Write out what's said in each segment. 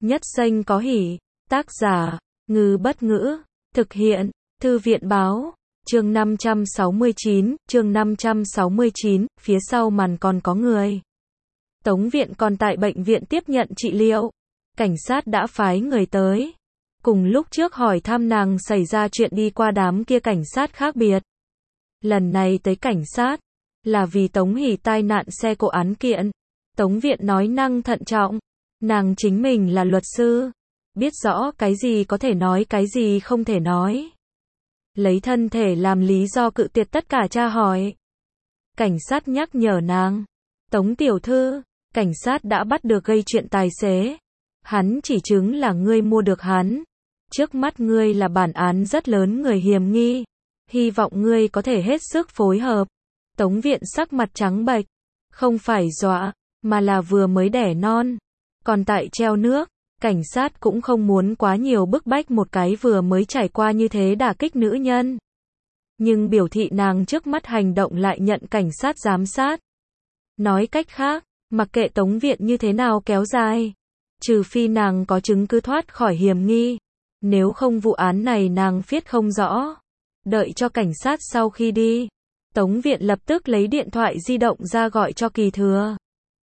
Nhất danh có hỷ. Tác giả, Ngư Bất Ngữ. Thực hiện, Thư viện Báo. Chương 569, phía sau màn còn có người. Tống Viện còn tại bệnh viện tiếp nhận trị liệu. Cảnh sát đã phái người tới. Cùng lúc trước hỏi thăm nàng xảy ra chuyện đi qua đám kia cảnh sát khác biệt. Lần này tới cảnh sát, là vì Tống Hỷ tai nạn xe cộ án kiện. Tống Viện nói năng thận trọng. Nàng chính mình là luật sư. Biết rõ cái gì có thể nói cái gì không thể nói. Lấy thân thể làm lý do cự tuyệt tất cả tra hỏi. Cảnh sát nhắc nhở nàng. Tống tiểu thư, cảnh sát đã bắt được gây chuyện tài xế. Hắn chỉ chứng là ngươi mua được hắn. Trước mắt ngươi là bản án rất lớn người hiểm nghi. Hy vọng ngươi có thể hết sức phối hợp. Tống Viện sắc mặt trắng bệch. Không phải dọa, mà là vừa mới đẻ non. Còn tại treo nước, cảnh sát cũng không muốn quá nhiều bức bách một cái vừa mới trải qua như thế đả kích nữ nhân. Nhưng biểu thị nàng trước mắt hành động lại nhận cảnh sát giám sát. Nói cách khác, mặc kệ Tống Viện như thế nào kéo dài, trừ phi nàng có chứng cứ thoát khỏi hiểm nghi, nếu không vụ án này nàng viết không rõ. Đợi cho cảnh sát sau khi đi, Tống Viện lập tức lấy điện thoại di động ra gọi cho Kỳ Thừa.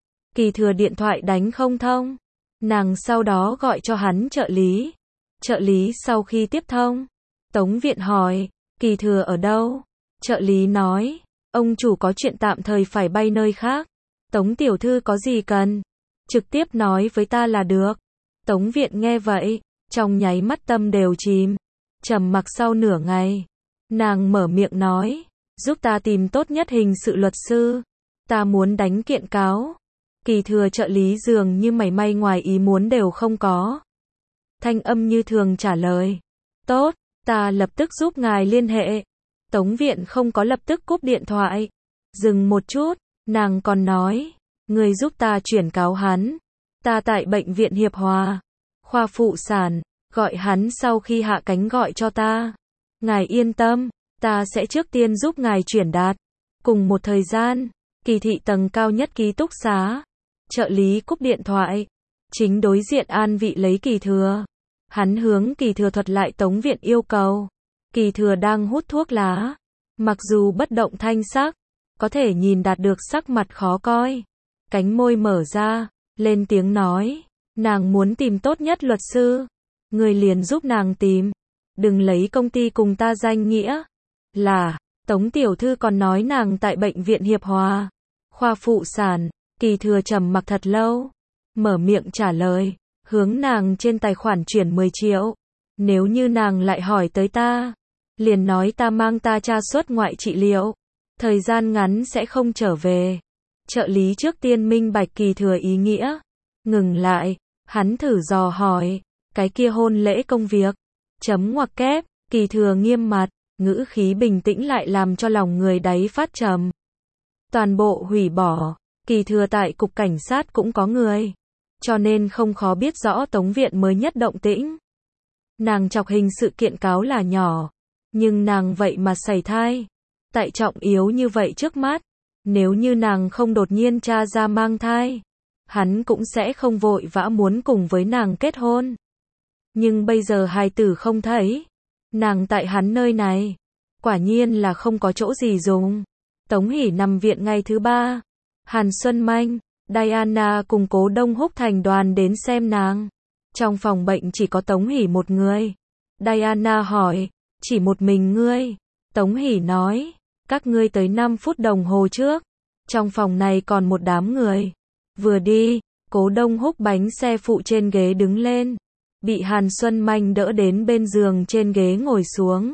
Kỳ Thừa điện thoại đánh không thông. Nàng sau đó gọi cho hắn trợ lý. Trợ lý sau khi tiếp thông, Tống Viện hỏi, Kỳ Thừa ở đâu? Trợ lý nói, ông chủ có chuyện tạm thời phải bay nơi khác. Tống tiểu thư có gì cần? Trực tiếp nói với ta là được. Tống Viện nghe vậy, trong nháy mắt tâm đều chìm. Trầm mặc sau nửa ngày, nàng mở miệng nói, giúp ta tìm tốt nhất hình sự luật sư. Ta muốn đánh kiện cáo. Kỳ Thừa trợ lý dường như mảy may ngoài ý muốn đều không có. Thanh âm như thường trả lời. Tốt, ta lập tức giúp ngài liên hệ. Tống Viện không có lập tức cúp điện thoại. Dừng một chút, nàng còn nói, người giúp ta chuyển cáo hắn. Ta tại bệnh viện Hiệp Hòa, khoa phụ sản, gọi hắn sau khi hạ cánh gọi cho ta. Ngài yên tâm, ta sẽ trước tiên giúp ngài chuyển đạt. Cùng một thời gian, Kỳ thị tầng cao nhất ký túc xá. Trợ lý cúp điện thoại. Chính đối diện an vị lấy Kỳ Thừa. Hắn hướng Kỳ Thừa thuật lại Tống Viện yêu cầu. Kỳ Thừa đang hút thuốc lá. Mặc dù bất động thanh sắc, có thể nhìn đạt được sắc mặt khó coi. Cánh môi mở ra, lên tiếng nói. Nàng muốn tìm tốt nhất luật sư. Người liền giúp nàng tìm. Đừng lấy công ty cùng ta danh nghĩa. Là, Tống tiểu thư còn nói nàng tại bệnh viện Hiệp Hòa, khoa phụ sản. Kỳ Thừa trầm mặc thật lâu, mở miệng trả lời, hướng nàng trên tài khoản chuyển 10 triệu. Nếu như nàng lại hỏi tới ta, liền nói ta mang ta tra xuất ngoại trị liệu, thời gian ngắn sẽ không trở về. Trợ lý trước tiên minh bạch Kỳ Thừa ý nghĩa, ngừng lại, hắn thử dò hỏi, cái kia hôn lễ công việc, chấm ngoặc kép. Kỳ Thừa nghiêm mặt, ngữ khí bình tĩnh lại làm cho lòng người đáy phát trầm. Toàn bộ hủy bỏ. Kỳ Thừa tại cục cảnh sát cũng có người, cho nên không khó biết rõ Tống Viện mới nhất động tĩnh. Nàng chọc hình sự kiện cáo là nhỏ, nhưng nàng vậy mà sảy thai. Tại trọng yếu như vậy trước mắt, nếu như nàng không đột nhiên tra ra mang thai, hắn cũng sẽ không vội vã muốn cùng với nàng kết hôn. Nhưng bây giờ hài tử không thấy, nàng tại hắn nơi này, quả nhiên là không có chỗ gì dùng. Tống Hỷ nằm viện ngày thứ 3. Hàn Xuân Manh, Diana cùng Cố Đông Húc thành đoàn đến xem nàng. Trong phòng bệnh chỉ có Tống Hỷ một người. Diana hỏi, chỉ một mình ngươi? Tống Hỷ nói, các ngươi tới 5 phút đồng hồ trước. Trong phòng này còn một đám người. Vừa đi, Cố Đông Húc bánh xe phụ trên ghế đứng lên. Bị Hàn Xuân Manh đỡ đến bên giường trên ghế ngồi xuống.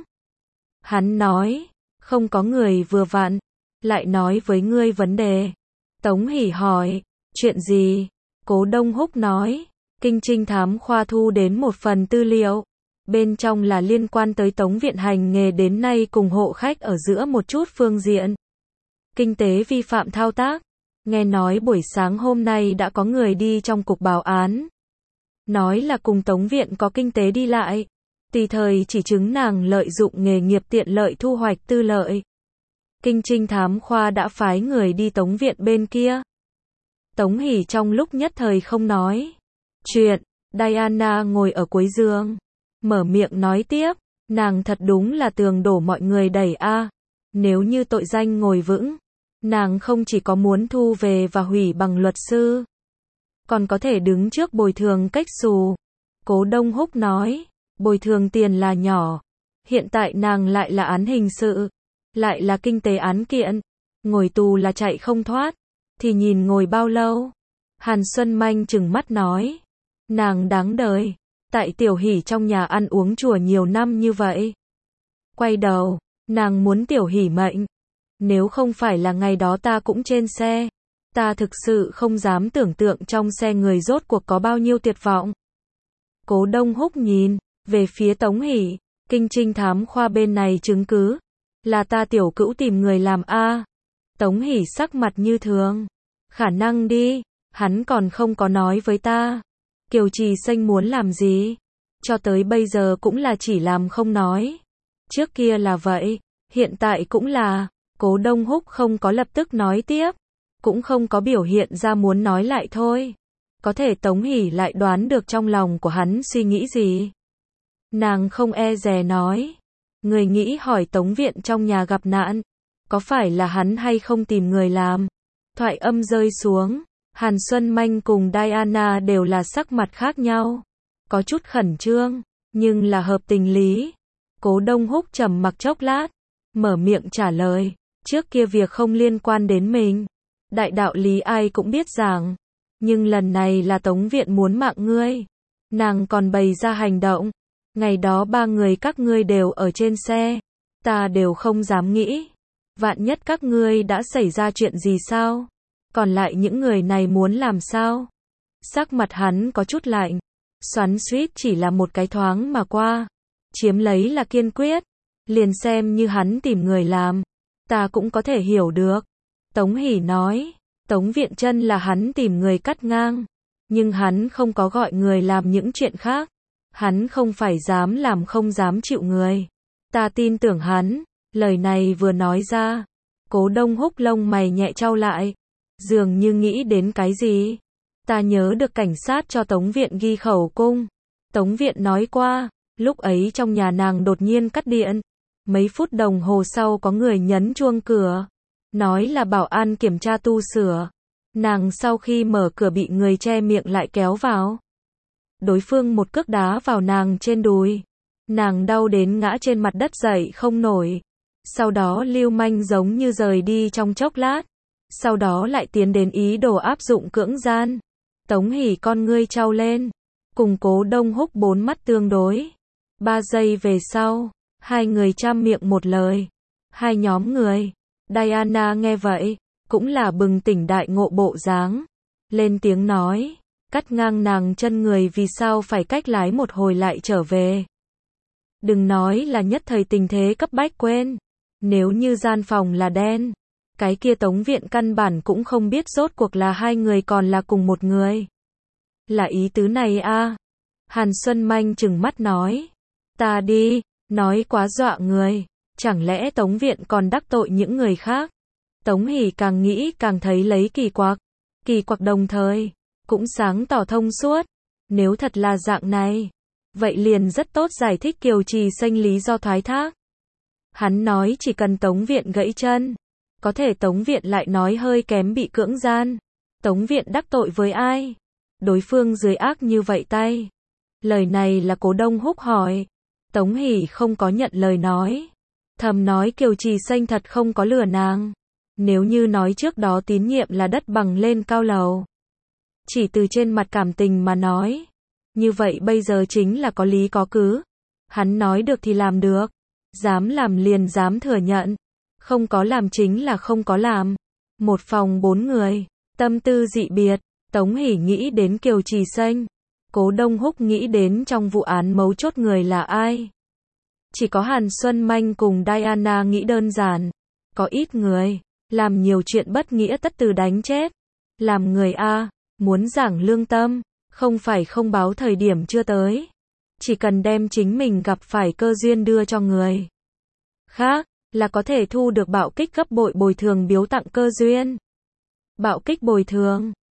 Hắn nói, không có người vừa vặn, lại nói với ngươi vấn đề. Tống Hỷ hỏi, chuyện gì? Cố Đông Húc nói, Kinh Trinh Thám khoa thu đến một phần tư liệu. Bên trong là liên quan tới Tống Viện hành nghề đến nay cùng hộ khách ở giữa một chút phương diện. Kinh tế vi phạm thao tác. Nghe nói buổi sáng hôm nay đã có người đi trong cục báo án. Nói là cùng Tống Viện có kinh tế đi lại. Tùy thời chỉ chứng nàng lợi dụng nghề nghiệp tiện lợi thu hoạch tư lợi. Kinh Trinh Thám khoa đã phái người đi Tống Viện bên kia. Tống Hỷ trong lúc nhất thời không nói chuyện, Diana ngồi ở cuối giường, mở miệng nói tiếp, nàng thật đúng là tường đổ mọi người đẩy a. Nếu như tội danh ngồi vững, nàng không chỉ có muốn thu về và hủy bằng luật sư, còn có thể đứng trước bồi thường cách xù. Cố Đông Húc nói, bồi thường tiền là nhỏ, hiện tại nàng lại là án hình sự, lại là kinh tế án kiện, ngồi tù là chạy không thoát, thì nhìn ngồi bao lâu. Hàn Xuân Manh trừng mắt nói, nàng đáng đời, tại Tiểu Hỷ trong nhà ăn uống chùa nhiều năm như vậy. Quay đầu, nàng muốn Tiểu Hỷ mệnh. Nếu không phải là ngày đó ta cũng trên xe, ta thực sự không dám tưởng tượng trong xe người rốt cuộc có bao nhiêu tuyệt vọng. Cố Đông Húc nhìn về phía Tống Hỷ, kinh trinh thám khoa bên này chứng cứ là ta tiểu cữu tìm người làm a. Tống Hỷ sắc mặt như thường, khả năng đi, hắn còn không có nói với ta. Kiều Trì Xanh muốn làm gì? Cho tới bây giờ cũng là chỉ làm không nói. Trước kia là vậy, hiện tại cũng là. Cố Đông Húc không có lập tức nói tiếp, cũng không có biểu hiện ra muốn nói lại thôi. Có thể Tống Hỷ lại đoán được trong lòng của hắn suy nghĩ gì. Nàng không e dè nói, người nghĩ hỏi Tống Viện trong nhà gặp nạn, có phải là hắn hay không tìm người làm? Thoại âm rơi xuống, Hàn Xuân Manh cùng Diana đều là sắc mặt khác nhau, có chút khẩn trương, nhưng là hợp tình lý. Cố Đông Húc trầm mặc chốc lát, mở miệng trả lời, trước kia việc không liên quan đến mình, đại đạo lý ai cũng biết rằng, nhưng lần này là Tống Viện muốn mạng ngươi. Nàng còn bày ra hành động, ngày đó 3 người các ngươi đều ở trên xe, ta đều không dám nghĩ, vạn nhất các ngươi đã xảy ra chuyện gì sao? Còn lại những người này muốn làm sao? Sắc mặt hắn có chút lạnh, xoắn xuýt chỉ là một cái thoáng mà qua, chiếm lấy là kiên quyết, liền xem như hắn tìm người làm, ta cũng có thể hiểu được. Tống Hỷ nói, Tống Viện Chân là hắn tìm người cắt ngang, nhưng hắn không có gọi người làm những chuyện khác, hắn không phải dám làm không dám chịu người. Ta tin tưởng hắn. Lời này vừa nói ra, Cố Đông Húc lông mày nhẹ chau lại, dường như nghĩ đến cái gì. Ta nhớ được cảnh sát cho Tống Viện ghi khẩu cung. Tống Viện nói qua, lúc ấy trong nhà nàng đột nhiên cắt điện. Mấy phút đồng hồ sau có người nhấn chuông cửa, nói là bảo an kiểm tra tu sửa. Nàng sau khi mở cửa bị người che miệng lại kéo vào. Đối phương một cước đá vào nàng trên đùi. Nàng đau đến ngã trên mặt đất dậy không nổi. Sau đó lưu manh giống như rời đi trong chốc lát. Sau đó lại tiến đến ý đồ áp dụng cưỡng gian. Tống Hỷ con ngươi trao lên, cùng Cố Đông Húc bốn mắt tương đối. 3 giây về sau, hai người trăm miệng một lời. Hai nhóm người. Diana nghe vậy, cũng là bừng tỉnh đại ngộ bộ dáng. Lên tiếng nói, cắt ngang nàng chân người vì sao phải cách lái một hồi lại trở về. Đừng nói là nhất thời tình thế cấp bách quên. Nếu như gian phòng là đen, cái kia Tống Viện căn bản cũng không biết rốt cuộc là hai người còn là cùng một người. Là ý tứ này a? Hàn Xuân Manh trừng mắt nói. Ta đi, nói quá dọa người. Chẳng lẽ Tống Viện còn đắc tội những người khác? Tống Hỷ càng nghĩ càng thấy lấy kỳ quặc đồng thời, cũng sáng tỏ thông suốt. Nếu thật là dạng này, vậy liền rất tốt giải thích Kiều Trì Xanh lý do thoái thác. Hắn nói chỉ cần Tống Viện gãy chân, có thể Tống Viện lại nói hơi kém bị cưỡng gian. Tống Viện đắc tội với ai? Đối phương dưới ác như vậy tay. Lời này là Cố Đông Húc hỏi. Tống Hỷ không có nhận lời nói. Thầm nói Kiều Trì Xanh thật không có lừa nàng. Nếu như nói trước đó tín nhiệm là đất bằng lên cao lầu. Chỉ từ trên mặt cảm tình mà nói. Như vậy bây giờ chính là có lý có cứ. Hắn nói được thì làm được. Dám làm liền dám thừa nhận. Không có làm chính là không có làm. Một phòng 4 người. Tâm tư dị biệt. Tống Hỷ nghĩ đến Kiều Trì Xanh. Cố Đông Húc nghĩ đến trong vụ án mấu chốt người là ai. Chỉ có Hàn Xuân Manh cùng Diana nghĩ đơn giản. Có ít người làm nhiều chuyện bất nghĩa tất từ đánh chết. Làm người A, muốn giảng lương tâm, không phải không báo thời điểm chưa tới. Chỉ cần đem chính mình gặp phải cơ duyên đưa cho người khác, là có thể thu được bạo kích gấp bội bồi thường biếu tặng cơ duyên. Bạo kích bồi thường